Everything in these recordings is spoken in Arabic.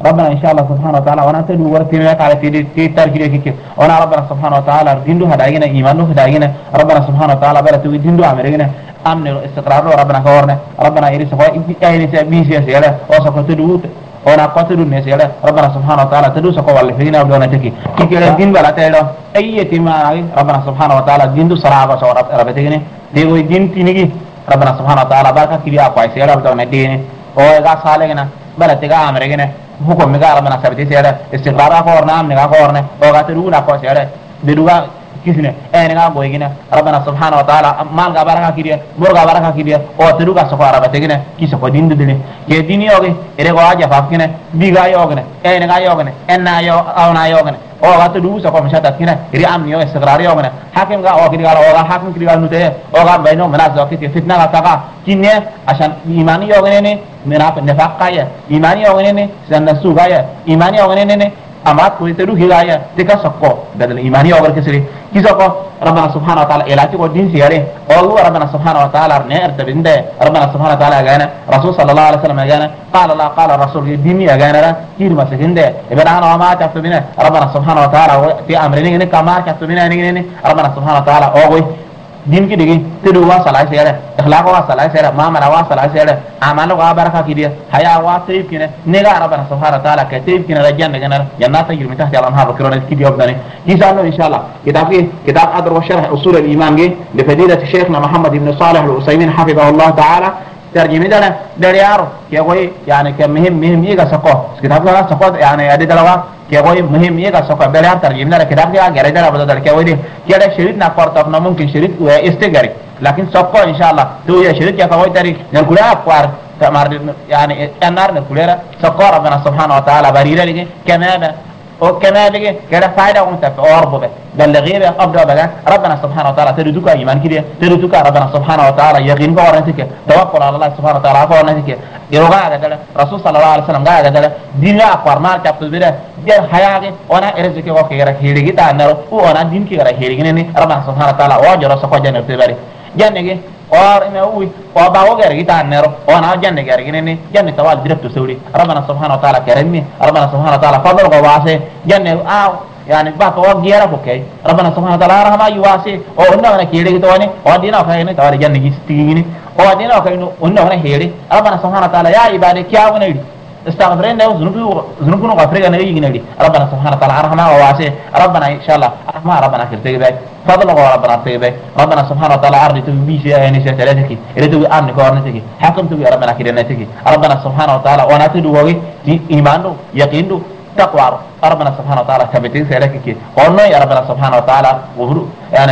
ربنا إن شاء الله سبحانه وتعالى وانا تدو ورتنا على في تركيك وانا ربنا سبحانه وتعالى ديندو هداينا إيمانو هداينا ربنا سبحانه وتعالى بلتو ديندو عمرنا أمن الاستقرار ربنا كورنا ربنا يريد سفاء أين سبيسي سيلا وسقط تدو وانا قاتل الناس يلا ربنا سبحانه وتعالى تدو سقوا اللي فينا بدون تكي كي دين بلا تيلا أي تيما ربنا سبحانه وتعالى ديندو صراحة صور ربتيني ديو دين تيني ربنا سبحانه وتعالى بارك كبير أقوى سيلا بدون ديني أو إذا صالحنا بلا تجا أمريكنا hukum mega rabana sabiti sera istiqrar ko orna am nga ko orne o ga teru na ko sera deduga kisne nga boy gina rabana subhanahu wa ta'ala mal ga baraka kidiya bor ga baraka kidiya o teruga so fara bategina kiso ko dindu dine ke dini yoge ere ko aja fafkine biga yogne nga yogne enna yo awna yogne o ga teru so ko mashata kina ri am yo istiqrar yogne hakim ga o kidiga o ga hakim kidiga nute o ga bayno manaz wakiti fitna ga taqa kinne ashan imani yogne ne menapa nefaqaya imani yogne sanna sugaya imani yogne amat ko teru hidaya tika sokko badal imani yogar kesri kisoko rabbana subhanahu wa ta'ala elati ko din siyare o rabbana subhanahu wa ta'ala ne artabinde rabbana subhanahu wa ta'ala gana rasul sallallahu alaihi wasallam gana qala la qala rasul dini gana ra kir masakinde ibana ma ta tubina rabbana subhanahu wa ta'ala fi amrini ne kama ta tubina ne rabbana subhanahu wa ta'ala o din ki digi tedu wa salai sere ikhlaq wa salai sere mamara wa salai sere amal wa baraka kidiya haya wa tayib kine nega rabbana subhanahu wa ta'ala ka tayib kine rajan daga jannata yurmi tahta al-anhar kirona kidiya obdani inshallah inshallah kitab adr wa sharh usul al-iman li fadilati shaykhna muhammad ibn salih al-usaymin hafidhahu allah ta'ala ترجمة ده دريارو كي قوي يعني كمهم يجا سقط كتاب ده سقط يعني أدي دلوا كي قوي مهم يجا سقط دريار ترجمة ده كتاب ده غير ده بدل ده كي قوي ده كي ده شريط نقارت أبنا ممكن شريط استجاري لكن سقط إن شاء الله تو يا شريط كي قوي تري نقولها أقوار تمر يعني النار نقولها سقط ربنا سبحانه وتعالى بريرة لكن كمان وكمان لكن كده فائدة وانت في أربعة بل غير أبدا بقى ربنا سبحانه وتعالى تردوك إيمان كده تردوك ربنا سبحانه وتعالى يقين قرنتك توكل على الله سبحانه وتعالى قرنتك يروغا قدلا رسول صلى الله عليه وسلم قال قدلا دين أقوار مال تبت بده جل حياة وانا إرزك وكيرا هيرجي تانرو وانا دين كيرا هيرجي نني ربنا سبحانه وتعالى واجر سقى جنة تباري جنة और इन्हें हुई और बावो गैर की तान्नेरो और ना जन्ने गैर की नहीं जन्ने तवाल दिरत तो सेवड़ी रबना सुभान व ताला करेंगे रबना सुभान व ताला फضل को वासे जन्ने आओ यानी बात और गिरा होके रबना सुभान व ताला रहमा युवासे और उन्हें उन्हें कीड़े की तो वाने और दिना खाए नहीं तवाल जन्ने की स्थिति और दिना खाए उन्हें उन्हें हेड़े रबना सुभान व ताला या इबादत क्या उन्हें استغفرين له ذنوبنا غفرنا نيجي نبي ربنا سبحانه وتعالى رحمه وواسع ربنا ان شاء الله رحمه ربنا كرتي باي فضل ربنا تيباي ربنا سبحانه وتعالى عرض تبيشي يعني سيرتك يريدوا امن كورنتك حكم تبي ربنا كرنتك ربنا سبحانه وتعالى وانا تدوي ايمانه يقينه تقوى ربنا سبحانه وتعالى ثبتين سيرتك قلنا يا ربنا سبحانه وتعالى وهو يعني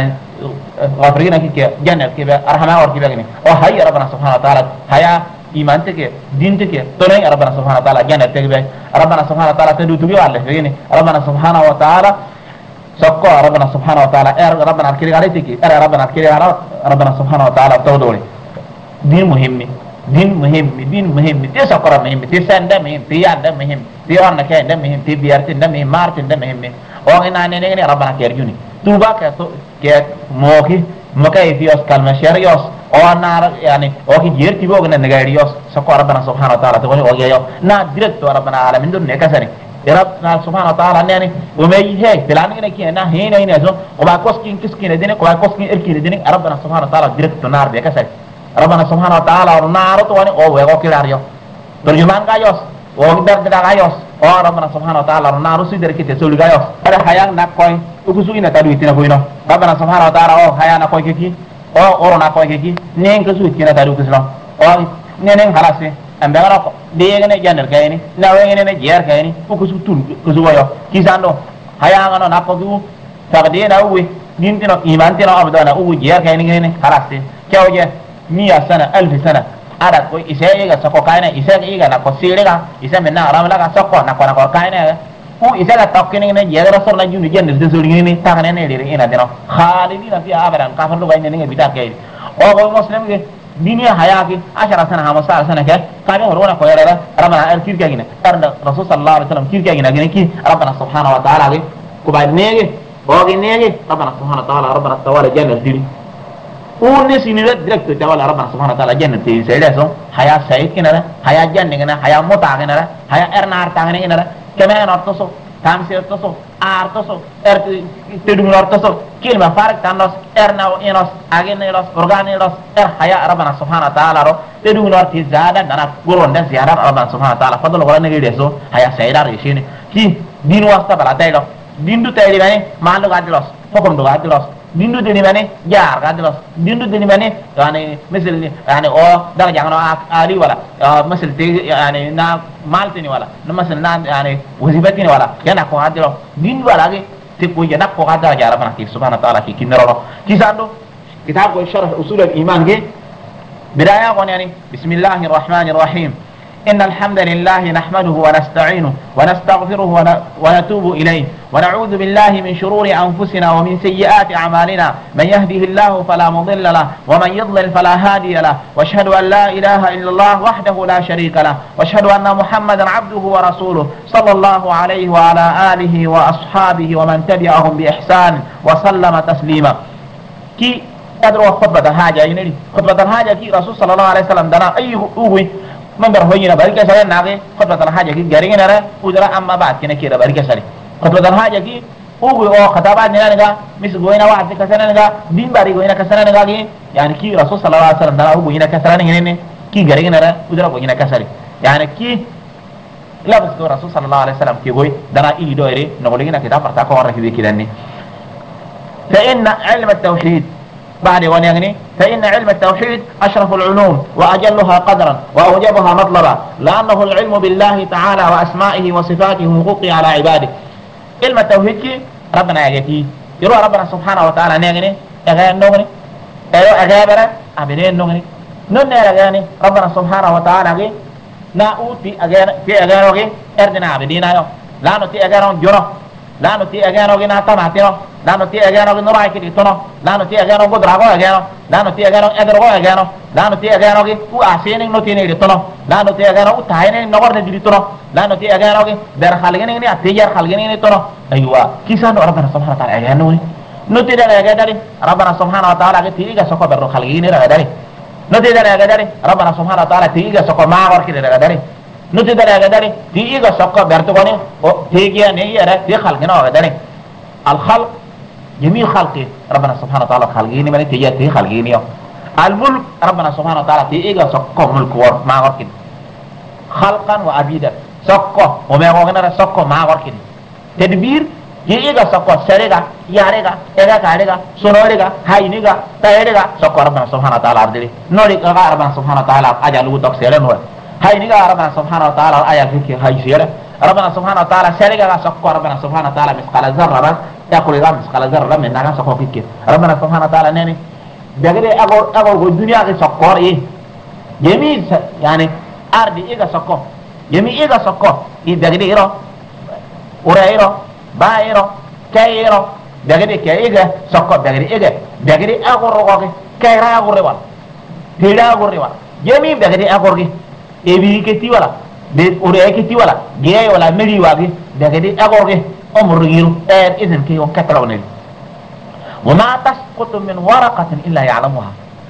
غفرنا كي جنة كي رحمه وركي وهي ربنا سبحانه وتعالى هيا iman teke din teke tolong rabbana subhanahu wa ta'ala jangan teke rabbana subhanahu wa ta'ala tedu tubi wala ini rabbana subhanahu wa ta'ala sokko rabbana subhanahu wa ta'ala rabbana kiri gari teke rabbana kiri gari rabbana subhanahu wa ta'ala tawdoli din muhim ti sokko muhim ti sanda muhim ti anda muhim ti orna ke anda muhim ti biar tinda muhim mar tinda muhim oh ina ne rabbana kiri juni tuba ke moki makai fios kalma syarios nar yani oki jerti boga na nagarios sako rabbana subhanahu wa ta'ala to o yayo na direct to rabbana alamin dun ne kasani rabbana subhanahu wa ta'ala ne o me he bilani ne ki na he ne so o ba koskin kiskin ne ko ba koskin erkin ne rabbana subhanahu wa ta'ala direct to nar be kasani rabbana subhanahu wa ta'ala nar to wani o we o kilario terjemahan kayos o dar kayos o rabbana subhanahu wa ta'ala nar su der kite so ligayos ada hayang nak koy ukusu ina tadu itina koino rabbana subhanahu wa ta'ala o hayana koy kiki o orona ko keki nen ko suut kina tadu kislam o nenen halase ambe ngara ko de ngene janel kayni na we ngene jer kayni ko su tun ko su wayo kisando haya ngano na ko du tagde na uwe dintino imantino abdana uwe jer kayni ngene halase kewje 100 sana 1000 sana ada ko isaya ga sako kayna isaya ga na ko sirega isa menna aramla ga sako na ko kayna ko isa la tokkene ne je rasul na junu jende de sori ne tagane ne dire ina dino khalidina fi abadan kafir lu bayne ne bida kay o go muslim ge dunia hayaki 10 sana 15 sana ke kabe horona ko yara rabbana arkir kagina tarda rasul sallallahu alaihi wasallam kirka gina gine ki rabbana subhanahu wa ta'ala ge ko bay nege o ge nege rabbana subhanahu wa ta'ala rabbana tawala janna diri وني سينيرا ديريكت تاوال ربنا سبحانه وتعالى جنة سيداسو حياة سعيد كنا حياة جنة كنا حياة متع كنا حياة ارنار تاغني كنا كمان ارتسو تامسي ارتسو ارتسو تدوم ارتسو كلمة فارق تانوس ارناو انوس اغنيروس اورغانيروس حياة ربنا سبحانه وتعالى رو تدوم ارتي زادة دانا قرون دا زيادة ربنا سبحانه وتعالى فضل ولا نغير يسو حياة سعيدة ريشيني كي دين واسطة بلا تايلو دين دو تايلي باني مالو غادلوس حكم دو غادلوس dindu deni mane jaar gadlos dindu deni mane yani misal yani o dara jangano ali wala misal te yani na maltini wala na misal na yani wazibatini wala yana ko hadiro din wala ge te ko yana ko hadara jara bana ki subhanahu wa ta'ala ki kinaro kisando kitab ko sharh usul al iman ge bidaya ko yani bismillahir rahmanir rahim إن الحمد لله نحمده ونستعينه ونستغفره ونتوب إليه ونعوذ بالله من شرور أنفسنا ومن سيئات أعمالنا من يهده الله فلا مضل له ومن يضلل فلا هادي له واشهد أن لا إله إلا الله وحده لا شريك له واشهد أن محمدا عبده ورسوله صلى الله عليه وعلى آله وأصحابه ومن تبعهم بإحسان وسلم تسليما كي أدروا خطبة الحاجة يعني خطبة الحاجة كي رسول صلى الله عليه وسلم دنا أي أوي من برهوينا بارك سري ناقي خطبة الحاجة كي جارين نرى ودرا أما بعد كنا كيرا بارك سري خطبة الحاجة كي أوه أو خطابات نيجا مس جوينا واحد كسرنا نيجا دين باري جوينا كسرنا نيجا كي يعني كي رسول صلى الله عليه وسلم دنا أوه جوينا كسرنا نيجا كي جارين نرى ودرا جوينا كسري يعني كي لا بس رسول صلى الله عليه وسلم كي جوي دنا إلي دويري نقولينا كتاب فرتاكو ورا كذي كذاني فإن علم التوحيد بعد ونيغني فإن علم التوحيد أشرف العلوم وأجلها قدرا وأوجبها مطلبا لأنه العلم بالله تعالى وأسمائه وصفاته وحقوقه على عباده علم التوحيد كي ربنا يجي يروى ربنا سبحانه وتعالى نيغني أغاني نغني أغابرا أبنين نغني نون أغاني ربنا سبحانه وتعالى كي نأوتي أغاني في أغاني أردنا عبدينا يوم لا نتي أغاني جنو لا نتي أغاني ناتماتينو لا نتي أجانو نراي كده تنو لا نتي أجانو بدراغو أجانو لا نتي أجانو أدرغو أجانو لا نتي أجانو كي وأحسينك نتيني كده تنو لا نتي أجانو وتاينك نغور نجري تنو لا نتي أجانو كي در خالقينك ني أتيجار خالقينك ني تنو أيوة كيسان ربنا سبحانه وتعالى أجانو نتي در أجادري ربنا سبحانه وتعالى كي تيجا سكو برو خالقينك رغداري نتي در أجادري ربنا سبحانه وتعالى تيجا سكو ماغور كده رغداري نتي در أجادري تيجا سكو برتغوني تيجا ني يرا تي خالقينك رغداري الخلق جميع خلقه ربنا سبحانه وتعالى خلقيني من تيجي خلقيني الملك ربنا سبحانه وتعالى تيجي سكو ملك ور ما وركن خلقا وعبيدا سكو وما وغنا سكو ما وركن تدبير يجي سكو سرقة يارقة إذا كارقة سنورقة هاينقة تايرقة سكو ربنا سبحانه وتعالى عبدالي نورقة ربنا سبحانه وتعالى أجعله تقصيرا نور هاينقة ربنا سبحانه وتعالى أجعل فيك هايسيرا ربنا سبحانه وتعالى سرقة سكو ربنا سبحانه وتعالى مثقال ذرة يأكل الإمام مثقال ذرة من نعم سكو فيك ربنا سبحانه وتعالى نني بغير أقول الدنيا غير سكور إيه جميع يعني أرض إيه سكو جميع إيه سكو إيه بغير إيرو ورا إيرو با إيرو كي إيرو بغير كي إيه سكو بغير إيه بغير أقول رغوك كي را أقول روال تيرا أقول روال جميع بغير أقول إبي كتي ولا ورا كتي ولا جاي ولا مري واقي بغير أقول أمر غيره إذن كي وكترون وما تسقط من ورقة إلا يعلمها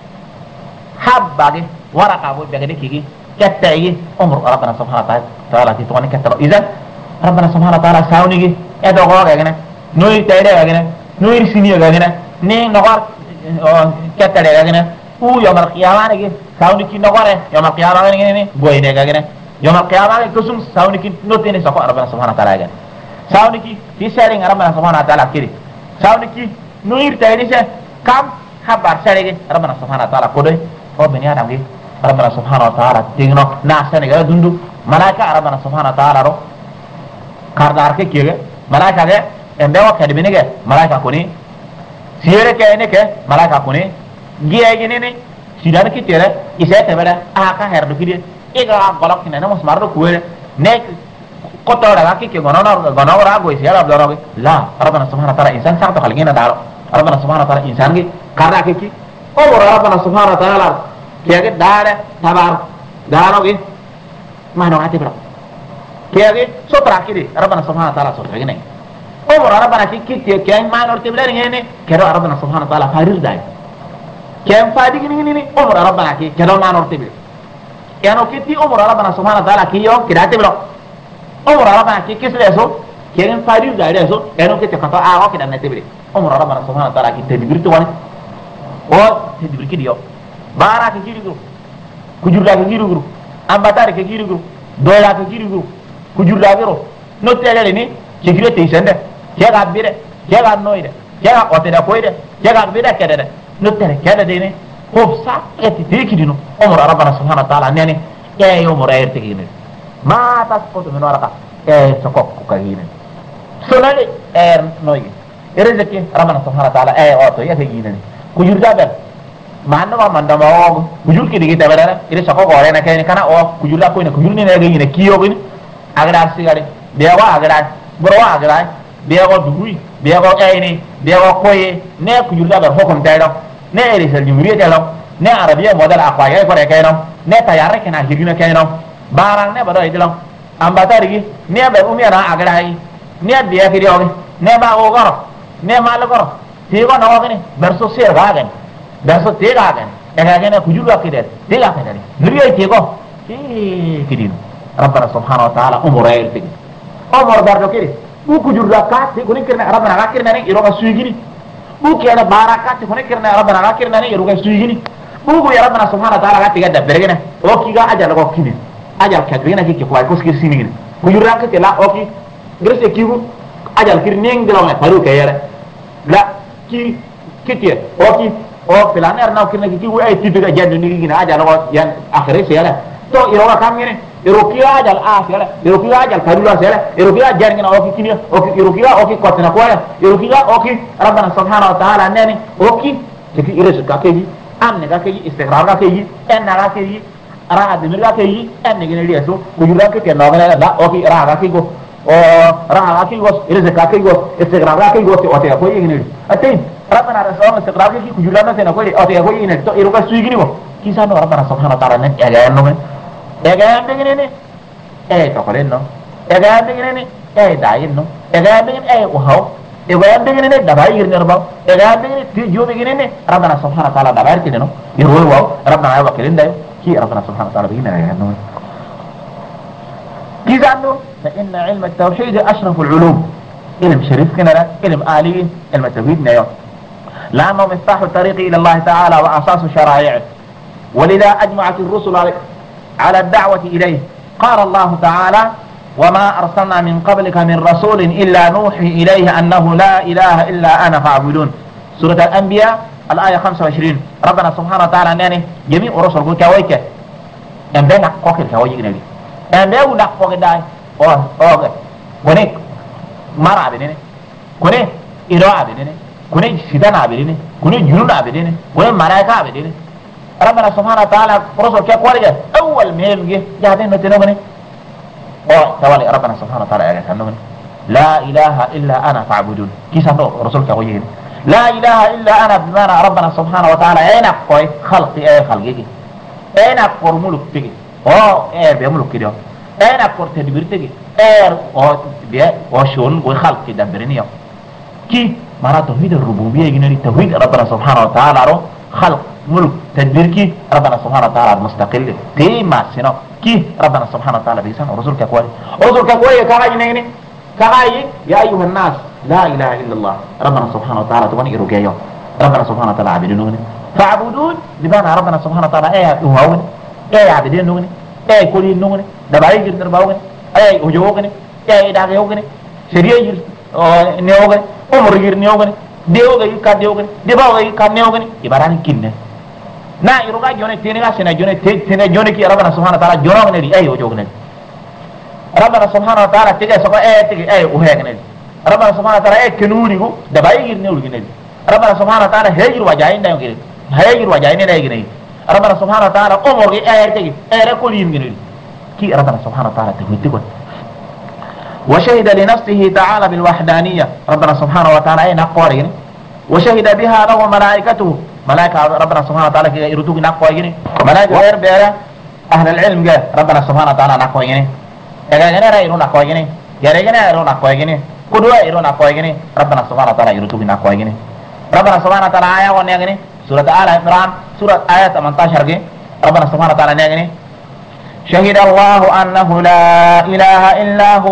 حبة ورقة بغير كي كتاي أمر ربنا سبحانه وتعالى تتواني كتر إذن ربنا سبحانه وتعالى ساوني أدغوا غينا نوي تايدا غينا نوي سيني غينا ني نغار كتر غينا او يوم القيامة نجي ساوني كي نغار يوم القيامة نجي بوينه غينا يوم القيامة كسم ساوني كي نوتيني سقى ربنا سبحانه وتعالى غينا ساوني كي في سيرين ربنا سبحانه وتعالى كيري ساوني كي نوير تايدي سه كم خبر سيرين ربنا سبحانه وتعالى كودي او بني آدم كي ربنا سبحانه وتعالى تيغنو ناسن غير دندو ملائكة ربنا سبحانه وتعالى رو كاردار كي كيغه ملائكة غير اندوا كدبيني غير ملائكة كوني سيره كاينه كه ملائكة كوني جيي ني سيدان كي تيره يسه تبره اكا هردو كيدي ايغا غلق كنا نمس مارو كوير نيك كتر لكن كي غنورا غوي سيالا بدرو لا ربنا سبحانه وتعالى انسان ساعته خلقنا دارو ربنا سبحانه وتعالى انسان كي كارا كي او ربنا سبحانه وتعالى كي دار تبار دارو كي ما نو هاتي برو كي سوترا كي ربنا سبحانه وتعالى سوترا كي او ربنا كي ما نور تبلر ني كي ربنا سبحانه وتعالى فارير داي كم فادي كني عمر ربنا كي كلام ما نرتبه يعني كتي عمر ربنا سبحانه وتعالى كي يوم كده تبلو عمر ربنا كي كيس لسه كم فادي ده لسه يعني كتي كتو كده نتبه عمر ربنا سبحانه وتعالى كي تدبير تواني او تدبير كده يوم بارا كي جيرو كجورا كي جيرو امباتار كي جيرو دولا كي جيرو كجورا بيرو نوتيالي ني كيجيرو تيسند كيغا بيره كيغا نويده كيغا اوتيدا كويده كيغا بيره كده نوتيالي كده ديني خوف ساكتي تيكيدينو عمر ربنا سبحانه وتعالى نيني اي عمر ايرتيغيني ما تسقط من ورقه اي سكوك كاغيني سونالي اير نوي رزقي ربنا سبحانه وتعالى اي اوتو يفيغيني كجورا بير manda ma manda ma o kujur ki digita badara ire sako gore na kayni kana o kujula ko ina kujur ni na gani na kiyo gani agara sigare bewa agara borwa agara bewa dugui bewa ayni bewa koye ne kujula ba hokon taydo ne ire sel jumriye taydo ne arabiya modal aqwaya ko re kayno ne tayare kana higina kayno barang ne bado idilo ambatari gi ne ba umiya na agara yi ne biya ki dio ne ba o goro ne mal goro ti ko no gani berso sir ga gani berso tega kan ega kujulu akidet tega kan dari nuriya tego kidin rabbana subhanahu wa ta'ala umur ayil tegi umur dardo kiri bu kujulu akat te kuni kirna rabbana akirna ne iroga suigini bu kiyana barakat kuni kirna rabbana akirna ne iroga suigini bu ya rabbana subhanahu wa ta'ala gatiga da bergena o kiga ajal ko kini ajal kadrina ki ko ay koskir sinigini kujulu akate la oki grese kigu ajal kirneng dilawne paru kayere la ki kitie oki o filaner na kinna ki wu ay tiduga jandu ni gina ajal ko yan akhire sela to iro ka kamene iro ki ajal sela iro ki ajal kadula sela iro ki ajal ngina o ki kini o ki iro ki o ki kotna ko ya iro ki o ki rabbana subhanahu wa ta'ala nani o ki ki iro ka keji amne ka keji istiqrar ka keji enna ka keji ara admir ka keji enne gina riaso ko yura ke no gana la o ki ra ka ki go o ra ka ki go iro ka ki go istiqrar ka ki go o te ko yini atin rabbana rasul istiqrar ki kujulana tena ko o te ko yini to iro ka suigini ko kisano rabbana subhanahu wa ta'ala ne ega no men ega ngene ne to ko len no ega ngene ne dayin no ega ngene o haw ega ngene ne dabai ngene ba ega ngene ti jobe ngene ne rabbana subhanahu wa ta'ala dabai ti no iro wa rabbana wa kelin dai ki rabbana subhanahu wa ta'ala bigina ega no kisano fa inna ilm at-tauhid ashraf al-ulum علم شريف كنا علم آلي علم التوحيد نيو لأنه مفتاح الطريق إلى الله تعالى وأساس شرائعه ولذا أجمعت الرسل على الدعوة إليه قال الله تعالى وما أرسلنا من قبلك من رسول إلا نوحي إليه أنه لا إله إلا أنا فاعبدون سورة الأنبياء الآية 25 ربنا سبحانه وتعالى أنني جميع الرسل قل كويك أنبينا قوكي كويك نبي أنبينا قوكي داي أوه ونك mara abedene kone iro abedene kone sidana abedene kone junun abedene kone malaika abedene rabbana subhanahu wa ta'ala rasul ke kwalija awwal melge jaden no tenogane o tawali rabbana subhanahu wa ta'ala ya tanogane la ilaha illa ana fa'budun kisando rasul ke koyin la ilaha illa ana bimana rabbana subhanahu wa ta'ala ayna koy khalqi ay khalqi ayna formulu tigi o be muluk kido ayna korte dibirtigi o dia وشون وخلق دبرني كي مرا توحيد الربوبيه يجي توحيد ربنا سبحانه وتعالى رو خلق ملك تدبير كي ربنا سبحانه وتعالى المستقل تيما سينو كي ربنا سبحانه وتعالى بيسان رسول كقوي كهاي نيني كهاي يا ايها الناس لا اله الا الله ربنا سبحانه وتعالى تبني يرجيو ربنا سبحانه وتعالى عبدون فاعبدون بمعنى ربنا سبحانه وتعالى هو عبدين اي كل نون دباي غير باوغن اي وجوغن اي داغ يوغن شريعه نيوغن عمر غير نيوغن ديوغ يكا ديوغن دباوغ يكا نيوغن يباران كين na iruga jone teniga sena jone tene jone ki rabbana subhanahu wa ta'ala jono ne di ay ojogne rabbana subhanahu wa ta'ala tege so tege ay o hegne rabbana subhanahu wa ta'ala e kenuri go da bayi girne ulgine rabbana subhanahu wa ta'ala hejir wajain da ngire hejir wajain da ngire rabbana subhanahu wa ta'ala umur gi ay tege ay re ko lim ngire ki rabbana subhanahu wa ta'ala tawhid ko وشهد لنفسه تعالى بالوحدانية ربنا سبحانه وتعالى أين أقوارين وشهد بها له ملائكته ملائكة ربنا سبحانه وتعالى كي يردوك نقوارين ملائكة غير بيرا أهل العلم جاء ربنا سبحانه وتعالى نقوارين يغاقنا رأيرون نقوارين يغاقنا رأيرون نقوارين كدوا يرون نقوارين ربنا سبحانه وتعالى يردوك نقوارين ربنا سبحانه وتعالى آية ونيغني سورة آل عمران سورة آية 18 ربنا سبحانه وتعالى نيغني شهد الله أنه لا إله إلا هو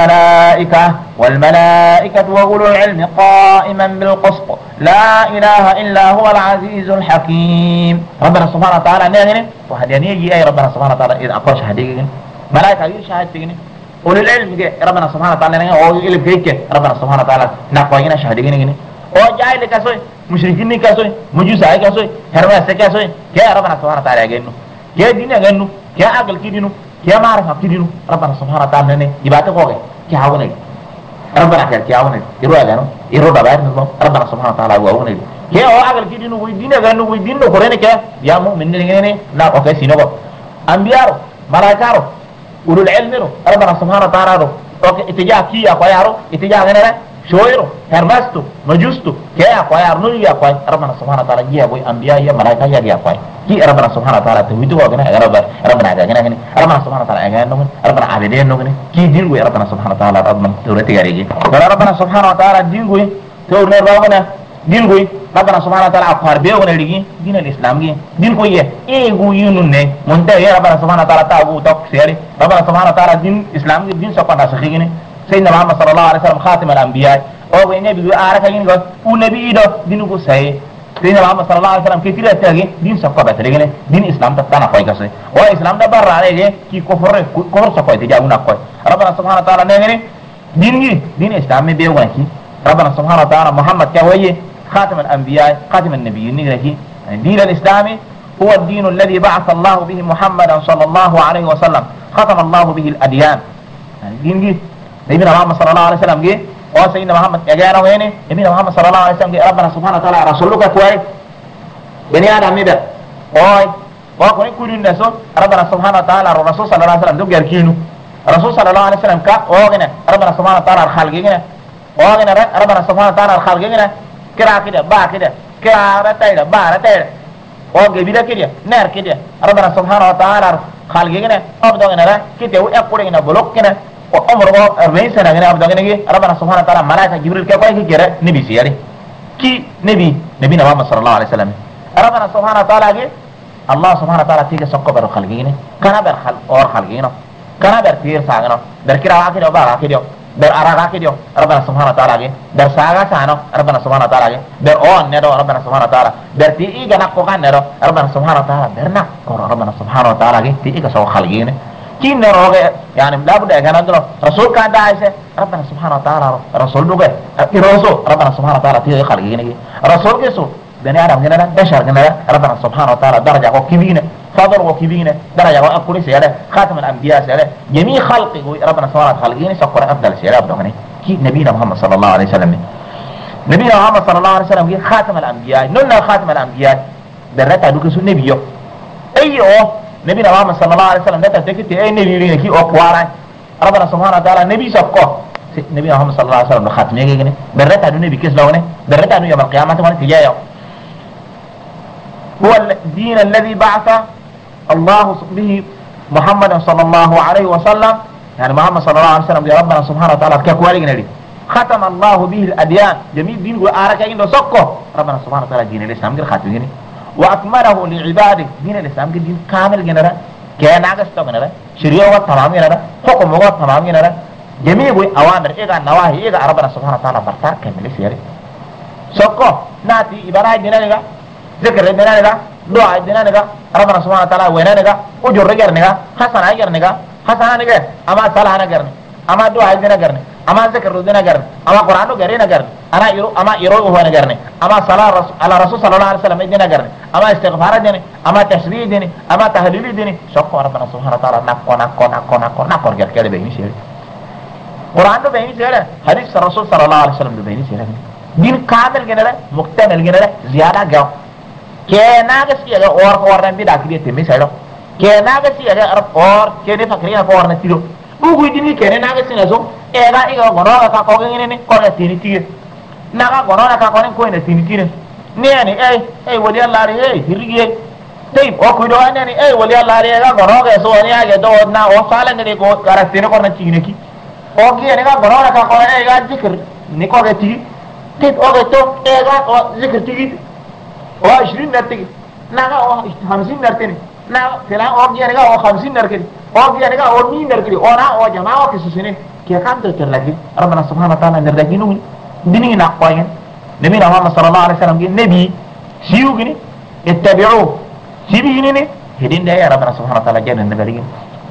والملائكة وأولو العلم قائما بالقسط لا إله إلا هو العزيز الحكيم ربنا سبحانه وتعالى نيغني وحديني يجي أي ربنا سبحانه وتعالى إذا أقرش حديقين ملائكة يشهد تيغني أولو العلم ربنا سبحانه وتعالى نيغني أو إلي بكيك ربنا سبحانه وتعالى نقوينا شهدين او جاي لكاسوي مشركين كاسوي مجوسا كاسوي هرمس كاسوي كيا ربنا سبحانه وتعالى يغنو كيا دين يغنو كيا عقل كيدينو كيا معرفة كيدينو ربنا سبحانه وتعالى ني يباتي كوغي كيا هاوني ربنا كيا هاوني يرو يغنو يرو دباير نزو ربنا سبحانه وتعالى هاوني كيا او عقل كيدينو وي دين يغنو وي دين كوريني كيا يا مؤمن ني لا اوكي سينو انبيارو ملائكارو اولو العلم ربنا سبحانه وتعالى اوكي اتجاه كيا كويارو اتجاه غنره شويرو هرمستو مجوستو كيا كوي ارنو يا كوي ربنا سبحانه وتعالى يا بوي انبياء يا ملائكه يا كوي كي ربنا سبحانه وتعالى تويتو وغنا ربنا غنا ربنا سبحانه وتعالى غنا ربنا عبدين نغني كي دين وي ربنا سبحانه وتعالى ربنا تورتي غاريجي ربنا سبحانه وتعالى دين وي تورنا ربنا دين وي ربنا سبحانه وتعالى اخبار بيغنا لغي دين الاسلام جي دين كوي اي غو ينون نه مونتا يا ربنا سبحانه وتعالى تاغو توك سيري ربنا سبحانه وتعالى دين اسلام دين سوكا سخيغني سيدنا محمد صلى الله عليه وسلم خاتم الانبياء او النبي عارك ين غو ونبي دو دينو كو ساي سيدنا محمد صلى الله عليه وسلم كيتير تاغي دين سكو بتريغني دين اسلام تانا كوي كاسي او اسلام دا بار عليه كي كفر سكو تجاونا كوي ربنا سبحانه وتعالى نغني دين اسلام بيوغن كي ربنا سبحانه وتعالى محمد كوي خاتم الانبياء خاتم النبيين نغني دين الاسلام هو الدين الذي بعث الله به محمدا صلى الله عليه وسلم ختم الله به الاديان دين نبينا محمد صلى الله عليه وسلم جه وسيدنا محمد اجانا وين نبينا محمد صلى الله عليه وسلم جه ربنا سبحانه وتعالى رسولك كويس بني ادم ميدا اوي وكون كل الناس ربنا سبحانه وتعالى الرسول صلى الله عليه وسلم دوغ يركينو الرسول صلى الله عليه وسلم كا اوغنا ربنا سبحانه وتعالى الخالقين اوغنا ربنا سبحانه وتعالى الخالقين كرا كده با كده كرا تايدا با تايدا اوغ بيدا كده نار كده ربنا سبحانه وتعالى الخالقين ابدوغنا كده ويقولنا بلوك كده وعمر 40 سنه غنا ابدا غني ربنا سبحانه وتعالى ملائكه جبريل كيف كي جرى نبي سياري كي نبينا محمد صلى الله عليه وسلم ربنا سبحانه وتعالى الله سبحانه وتعالى تيجي سقبر الخلقين كان بر خلق اور خلقين كان بر تير ساغنا در كرا كده بارا كده در ارا كده ربنا سبحانه وتعالى در ساغا سانو ربنا سبحانه وتعالى در اون ندو ربنا سبحانه وتعالى در تي غنا كو كان ندو ربنا سبحانه وتعالى درنا ربنا سبحانه وتعالى تي سو خلقين كين نروغ يعني لابد أن ندرو رسول كان داعسه ربنا سبحانه وتعالى رسول دوغه رسول ربنا سبحانه وتعالى تي خلقينه رسول كيسو بني ادم هنا بشر هنا ربنا سبحانه وتعالى درجه وكبينه فضل وكبينه درجه واقول سياده خاتم الانبياء سياده جميع خلقه ربنا سبحانه وتعالى خلقينه سكر افضل سياده ابدغني كي نبينا محمد صلى الله عليه وسلم نبينا محمد صلى الله عليه وسلم خاتم الانبياء نن خاتم الانبياء درته دوك سو نبيو ايوه نبينا محمد صلى الله عليه وسلم ده تكتي اي نبي لي كي اوقوارا ربنا سبحانه وتعالى نبي سكو نبي محمد صلى الله عليه وسلم خاتم يغني برتا دو نبي كيس لونه برتا دو يوم القيامه وانا تجايو هو الدين الذي بعث الله به محمد صلى الله عليه وسلم يعني محمد صلى الله عليه وسلم ربنا سبحانه وتعالى كوالي نبي ختم الله به الاديان جميع دين وارك عنده سكو ربنا سبحانه وتعالى دين الاسلام غير خاتم يغني واكمله لعباده دين الاسلام دين كامل جنرا كان اغستو جنرا شريعه تمام جنرا حكمه تمام جنرا جميع اوامر ايغا نواهي ايغا ربنا سبحانه وتعالى برتار كامل سيري سوكو ناتي ابراهيم دينانغا ذكر دينانغا دعاء دينانغا ربنا سبحانه وتعالى وينانغا اجر رجرنغا حسن اجرنغا حسن نغا اما صلاح نغرني اما دعاء دينغرني اما ذكر دينغرني اما قران نغرني انا يرو اما يرو هو نغرني اما صلاه على رسول صلى الله عليه وسلم دينغرني اما استغفار ديني اما تسبيح ديني اما تهليل ديني سوكو ربنا سبحانه وتعالى نكو كده بيني سيري قران دو بيني سيري حديث الرسول صلى الله عليه وسلم دو بيني سيري دين كامل جنرا مكتمل جنرا زياده غاو كيناغس يغا اور نبي داكري تمي سيرو كيناغس يغا اور كيني فكرينا اور نتيرو bugu dini kene naga sinaso ega iga gonora ka ko ngene ni ko tini tire naga gonora ka ko ni ko ne tini tire ni ani wali Allah re hirige tei o ko do ani wali Allah re ga gonora so ni age do na o sala ngene ko kara tini ko na tini ki o ki ani ga gonora ka ko ga zikr ni ko ga tiri tei o ga to ega o zikr tiri 20 نرتي ناقا او 50 نرتني نا فلان او جيني او 50 نركدي او جيني او 100 نركدي انا او جماعه كسسني كي كان ترلكي ربنا سبحانه وتعالى نرجي نو ديني نقاين نبي محمد صلى الله عليه وسلم نبي سيوغني اتبعوه سيبيني هدين ده يا ربنا سبحانه وتعالى جنن نغري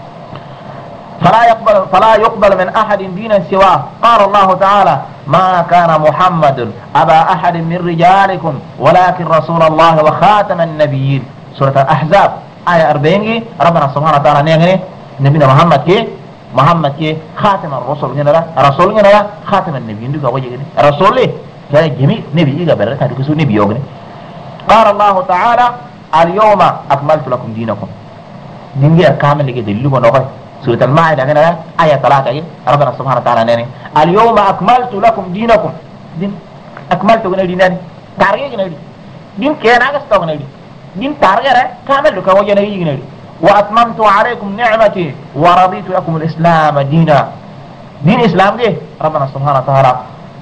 فلا يقبل من احد دينا سواه قال الله تعالى ما كان محمد ابا احد من رجالكم ولكن رسول الله وخاتم النبيين سورة الأحزاب آية 40 ربنا سبحانه وتعالى نيغني نبينا محمد كي خاتم الرسول جنرا رسول جنرا خاتم النبيين دغا وجهني رسول لي كاي جميع نبي يغا بركه دكسو نبي يوغني قال الله تعالى اليوم اكملت لكم دينكم دينغي كامل لي دلو بنوكاي سورة المائدة جنرا آية 3 ربنا سبحانه وتعالى نيغني اليوم اكملت لكم دينكم دين اكملت غني دينان تاريخ غني دين كينا غستو غني دين تاريخ كامل لك وجهنا يجي واتممت عليكم نعمتي ورضيت لكم الاسلام دينا دين اسلام دي ربنا سبحانه وتعالى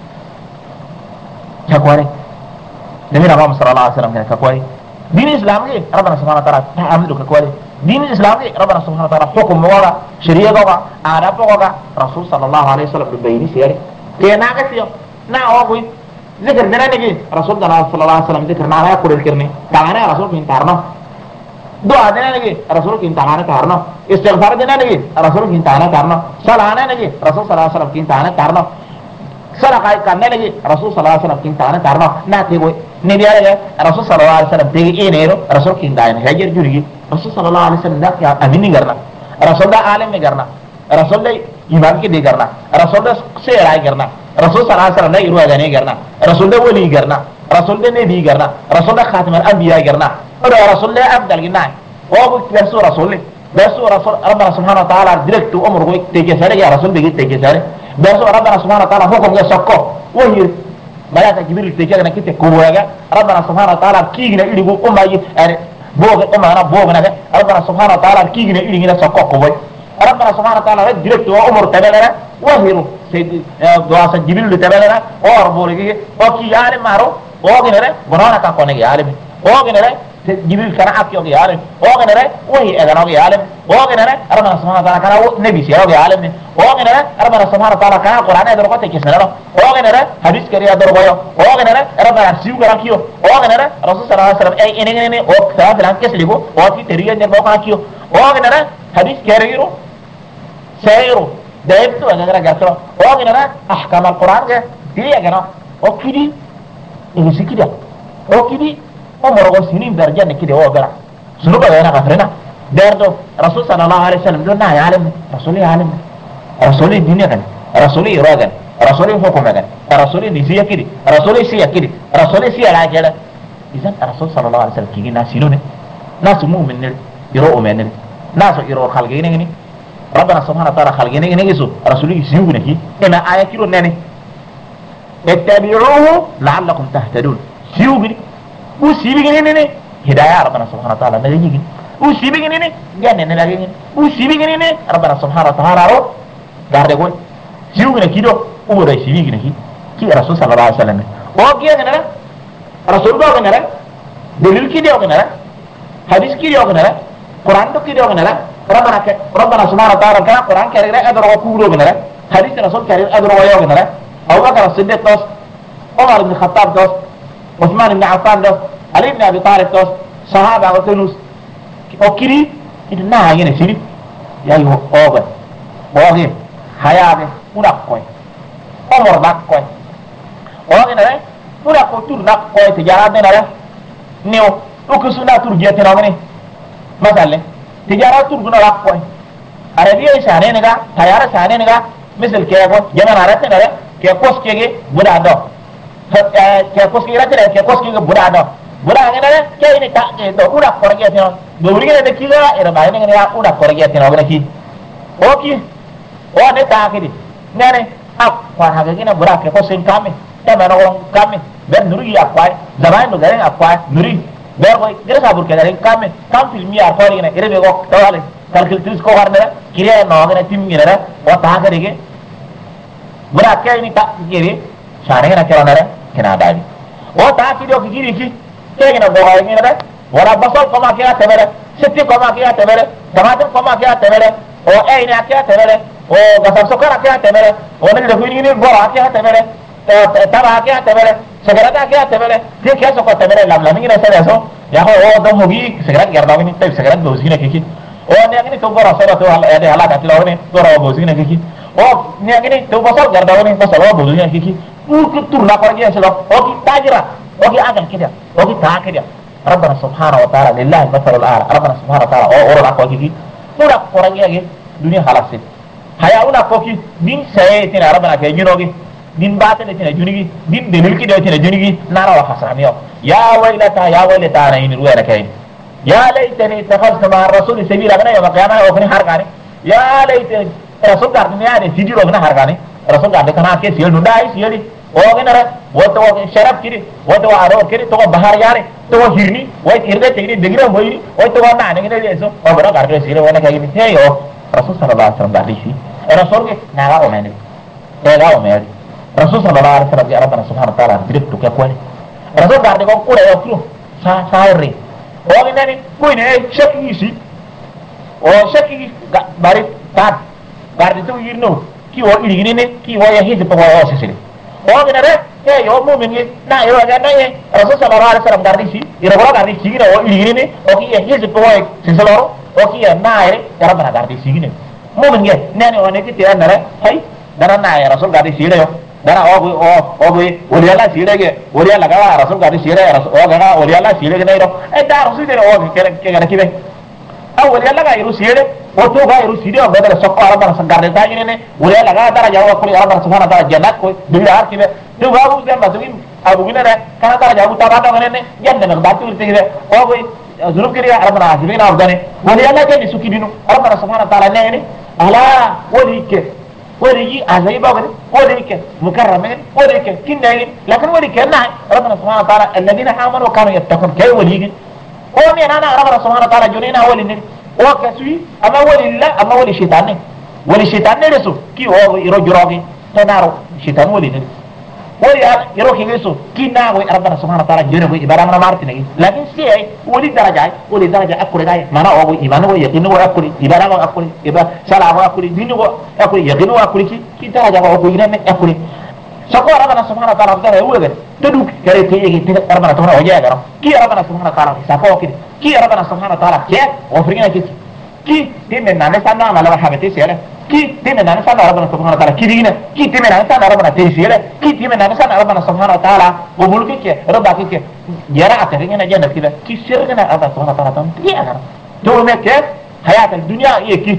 كقولي نبينا محمد صلى الله عليه وسلم كقولي دين اسلام دي ربنا سبحانه وتعالى تعامل كقولي دين الاسلام دي ربنا سبحانه وتعالى حكم ولا شريعه ولا آداب ولا رسول صلى الله عليه وسلم بيني سيري كينا كتيو نا اوغوي ذكر دنا نجي رسول الله صلى الله عليه وسلم ذكر نا يا كورل كرني تعانا رسول كين تارنا دعاء دنا نجي رسول كين تعانا تارنا استغفار دنا نجي رسول كين تعانا تارنا صلاه نجي رسول صلى الله عليه وسلم كين تعانا تارنا صدقه كان نجي رسول صلى الله عليه وسلم كين تعانا تارنا ناتي وي نبي عليه رسول صلى الله عليه وسلم تيجي اينيرو رسول كين داين هاجر جوري رسول صلى الله عليه وسلم دا يا امين غرنا رسول دا عالم غرنا رسول دا ایمان کی دے کرنا رسول دا سے رائے کرنا رسول صلی اللہ علیہ وسلم نے اروا جانے کرنا رسول دا ولی کرنا رسول دا نبی کرنا رسول دا خاتم الانبیاء کرنا اور رسول دا افضل گنا او رسول ربنا سبحانه وتعالى دايركت عمر کو تیجے سارے یا رسول دے تیجے سارے برسو ربنا سبحانه وتعالى حکم کے سکو وہی ملائکہ جبريل تیجے نا کتے کو ہوگا ربنا سبحانه وتعالى کیگنا ایڈو امma yi بوغ امma نا بوغ نا ربنا سبحانه وتعالى کیگنا ایڈو سکو کو ربنا سبحانه وتعالى دايركت عمر تبلنا وهيرو سيد دعاء جبريل تبلنا اور بولگی او کی عالم مارو او گنرے بنانا کا کونے کے عالم او گنرے جبريل كان حق يوغي عالم او گنرے وہی اگنوغي عالم او گنرے ربنا سبحانه وتعالى كان نبي سي اوغي عالم او گنرے ربنا سبحانه وتعالى كان قران ادر کو تے کسنرو او گنرے حدیث کری ادر بويو او گنرے ربنا سيو گرا کیو او گنرے رسول صلی اللہ علیہ وسلم اي انگنے او ثلاث لان کس لگو او کی تریہ نے بوکا کیو او گنرے حدیث کریرو سيرو دايبتو انا غاترو او گنرے احکام القران کے دی اگنا او کیدی ای سکیدا او کیدی عمر سنين درجة كده هو قرأ سنوبة بينا غفرنا داردو رسول صلى الله عليه وسلم دون نهي عالم رسولي عالم رسولي الدنيا كان رسولي إرادة رسولي حكم كان رسولي نسيا كده رسولي سيا كده رسولي سيا العجلة إذن الرسول صلى الله عليه وسلم كي ناس ينون ناس مؤمن يروء من ناس يروء خلقين يعني ربنا سبحانه وتعالى خلقين يعني يسو رسولي يسيون كي إما آية كيلو ناني اتبعوه لعلكم تهتدون سيوغني usibi gini ne hidayah rabbana subhanahu wa ta'ala nagi gini usibi gini ne ganne ne lagi gini usibi gini ne rabbana subhanahu wa ta'ala ro garde gol siu gini kido ubo sibi gini ki rasul sallallahu alaihi wasallam o kiya gini na rasul do gini na dalil kido gini na hadis kido gini na quran do kido gini na rabbana subhanahu wa ta'ala kana quran kare adro ko kudo gini na hadis rasul kare adro wayo gini na Abu Bakar Siddiq dos Umar ibn Khattab dos عثمان بن عفان dos علي بن ابي طالب dos صحابه وتنوس اوكيري ina ngene sini yayi oga boge hayabe una koy omor nak koy oge na una ko tur nak koy te jarabe na neo o ko suna tur jete na ngene masale te jara tur guna nak koy arabiya sane ne ga tayara sane ne ga misal ke ko jana arate na ke koskege buda do ke koski rate ke koski ga buda do buda ngene ke ini tak ke do udah korge teno do uri ngene kiga era bayne ngene ya udah korge teno ngene ki oki o ne ta ke di ngene ak kwa haga gina buda ke kosin kame ta bana orang kame ber nuri ya kwa zaman do gare akwa nuri ber boy gere sabur ke gare kame kam filmi ar kori ngene ere be go tawale calculatrice ko harne kire no ngene tim ngene o ta ke dige buda ke ini tak kiri sare ngene ke onare kena dadi o ta ki do ki kiri ki كينا بوغايين ده ولا بصل كما كيا تبره ستي كما كيا تبره طماطم كما كيا تبره او اين كيا تبره او غسل سكر كيا تبره او نجد فيني بورا كيا تبره تبع كيا تبره سجرات كيا تبره دي كيا سكر تبره لم نيجي نسالسو يا هو دم هوغي سجرات غرداوني طيب سجرات بوزينا كيكي او نيغني تو بورا سورا تو هل هلاك تلاوني بورا بوزينا كيكي او نيغني تو بصل غرداوني بصل بوزينا كيكي وكتور لا فرق يا سلام اوكي تاجرا اوكي اجل كده اوكي تا كده ربنا سبحانه وتعالى لله المثل الاعلى ربنا سبحانه وتعالى اورا كوكي pura orang yage dunia halas haya una koki din saye tina rabana ke jinogi din bata de tina junigi din delil ki de tina junigi nara wa hasrami ya waylata na in ruwa kai ya laitani takhaztu ma ar-rasul sabila kana yawm qiyamah wa kani harqani ya laitani rasul gar dunia de sidiro kana harqani rasul gar de kana ke siel dundai sieli o genara woto sharab kiri woto aro kiri to bahar yare to hirni way irde tegni degira hoyni way to na ne ngene eso o baro gar de sire wona kay ni heyo rasul sallallahu alaihi wasallam disi rasul ke naga o meni ga o meni rasul sallallahu alaihi wasallam ya rabbana subhanahu wa ta'ala direct ke ko ni rasul gar de ko kure yo kru sa ri o ngene ko ni shaki si o shaki bari ta gar de to yirno ki o iri ni ki o ya hiji pa o sesile o genere yo mu'min ni na yo ga na ye rasul sallallahu alaihi wasallam gardi ira bora gardi sigina o ilini ni o ki ye hezi ko ay sisaloro o ki ya na ye rabbana gardi sigina mu'min ye nani o ne ki te na hay dara na ye rasul gardi sigina yo dara o wali Allah sigina ge wali Allah ga rasul gardi sigina rasul o ga wali Allah sigina ge no e da rasul ge o ke ga kibe awali Allah ga iru sigina o to ga iru sigina o ga sokko rabbana gardi ta ne wali Allah ga dara jawa ko rabbana subhanahu wa ta'ala jannat ko bila har kibe to babu dem basugin abu gina da kana tara jabu tabata ngene janna na batu tigre o boy zurub kiri rabbana hasibina afdane wali Allah ke suki dinu rabbana subhanahu wa ta'ala ne ala wali ke wali yi azai ba wali ke mukarramin wali ke kinai lakin wali ke na rabbana subhanahu wa ta'ala alladina amanu wa kanu yattaqun kay wali o me nana rabbana subhanahu wa ta'ala junina wali ne o kasui ama wali la ama wali shaytan ne resu ki o iro jurogi tanaro shaytan wali ne wali yaro ki yeso kina wa rabbana subhanahu wa ta'ala jere bo ibara mana marti nagi lakin si wali daraja akure gay mana o iman wo yaqin wo akure ibara wo akure iba sala wo akure dinu wo akure yaqin wo akure ki daraja wo ina me akure sako rabbana subhanahu wa ta'ala dara wo ga tedu kare te yegi te rabbana subhanahu wa ta'ala ki rabbana subhanahu wa ta'ala sako ki rabbana subhanahu wa ta'ala ke o frigina ki timen nane sanna mala habete sele ki timen nane sanna rabbana subhanahu wa ta'ala ki digina ki timen nane sanna rabbana tesile ki timen nane sanna rabbana subhanahu wa ta'ala wo mulki ke rabba ke yara atarina jannat kida ki sirgana rabbana subhanahu wa ta'ala tam ti agar do me ke hayat al dunya ki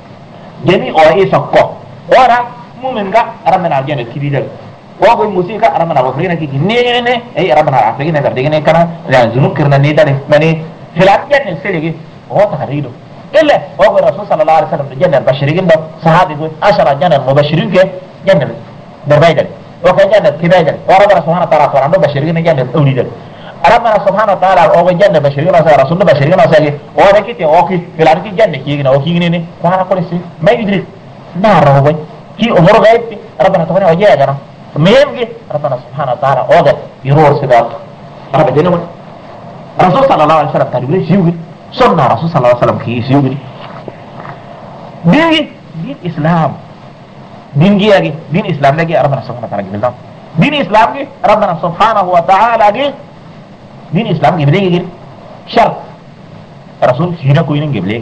jami o sakko ora mu'min ga rabbana jannat ki didal o boy musika rabbana wo frigina ki ne rabbana afigina gar digina kana ya zunukirna ne dare mani filat jannat selegi o tahrido إلا هو الرسول صلى الله عليه وسلم الجنة البشرين ده صحابي يقول 10 جنة مبشرين كه جنة بربايدل وكان جنة كبايدل وربنا سبحانه وتعالى قرآن بشرين جنة أوليدل ربنا سبحانه وتعالى هو جنة بشرين رسول بشرين رسول هو ذكيت أوكي في الأرض جنة كيجنا أوكي جنة وأنا أقول شيء ما يدري نار هو كي أمور غيب ربنا سبحانه وجاه جنا مهم كي ربنا سبحانه وتعالى هذا يروح سبب رب دينه رسول صلى الله عليه وسلم تقول شيء سنة رسول صلى الله عليه وسلم كي يسيوغني دين إسلام دين جي دين إسلام لغي ربنا سبحانه وتعالى جبلنا دين إسلام جي ربنا سبحانه وتعالى جي دين إسلام جبلنا جي شرط رسول سينا كوين جبلنا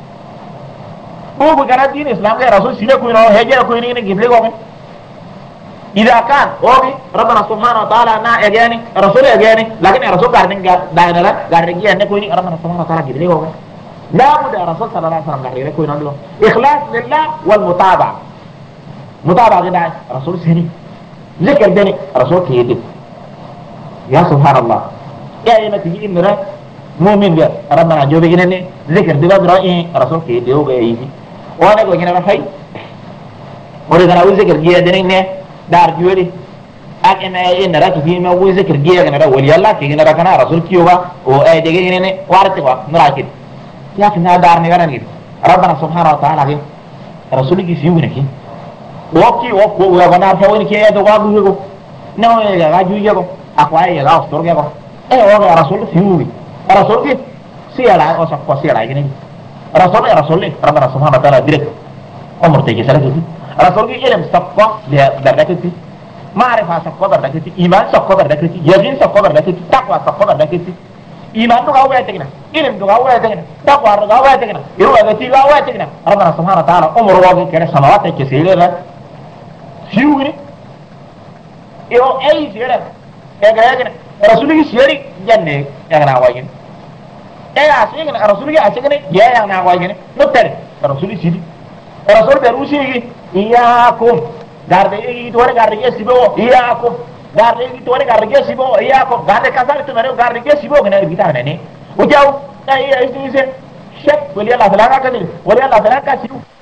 هو بكرة دين إسلام جي رسول سينا كوين هجر كوين جبلنا إذا كان أوكي ربنا سبحانه وتعالى نا إجاني رسول إجاني لكن الرسول قاعدين داينا لا قاعدين جي أنك كوني ربنا سبحانه وتعالى جبلي هو لا بد الرسول صلى الله عليه وسلم قاعدين كوني عنده إخلاص لله والمتابعة متابعة كده رسول سهني ذكر بني رسول كيدي يا سبحان الله يا إما تيجي إمرا مؤمن بيا ربنا جوبي كده ذكر دبا برأي رسول كيدي هو بيجي وانا كوي كده بحي ولكن أقول ذكر جيه دني دار جوري أك إن رأت في ما هو ذكر جيه كنا ولي الله كنا ركنا رسول كيوبا وأي دقيقة إنه وارتقى نراكد يا أخي هذا دار نيجانا نيجي ربنا سبحانه وتعالى كي رسول كي سيو نيجي وقتي وقت وغنا أرفعوني كي يدعو أبوه نو يجا جوجي كو أقوى يجا أستور كي كو wa rasul siwi rasul ki siala o sakko siala gini rasul rabbana subhanahu wa ta'ala direct umur tege salatu rasul ki ilm sakko dia berdakati ma'rifa sakko berdakati iman sakko berdakati yaqin sakko berdakati taqwa sakko berdakati iman do gawa tegna ilm do gawa tegna taqwa do gawa tegna iru ga ti gawa tegna rabbana subhanahu wa ta'ala umur wa kene samawati ke sele siwi yo ay sele ga rasulullah siyari janne yang na wajin asing na rasulullah asing ne ya yang na wajin no tere rasulullah sidi rasul be rusi iyakum garde yi to garde ke sibo iyakum garde yi to garde ke sibo iyakum garde kasar to mere garde ke sibo ne bitar ne o jaw ay ay se chef wali Allah ka ni wali Allah ka sibo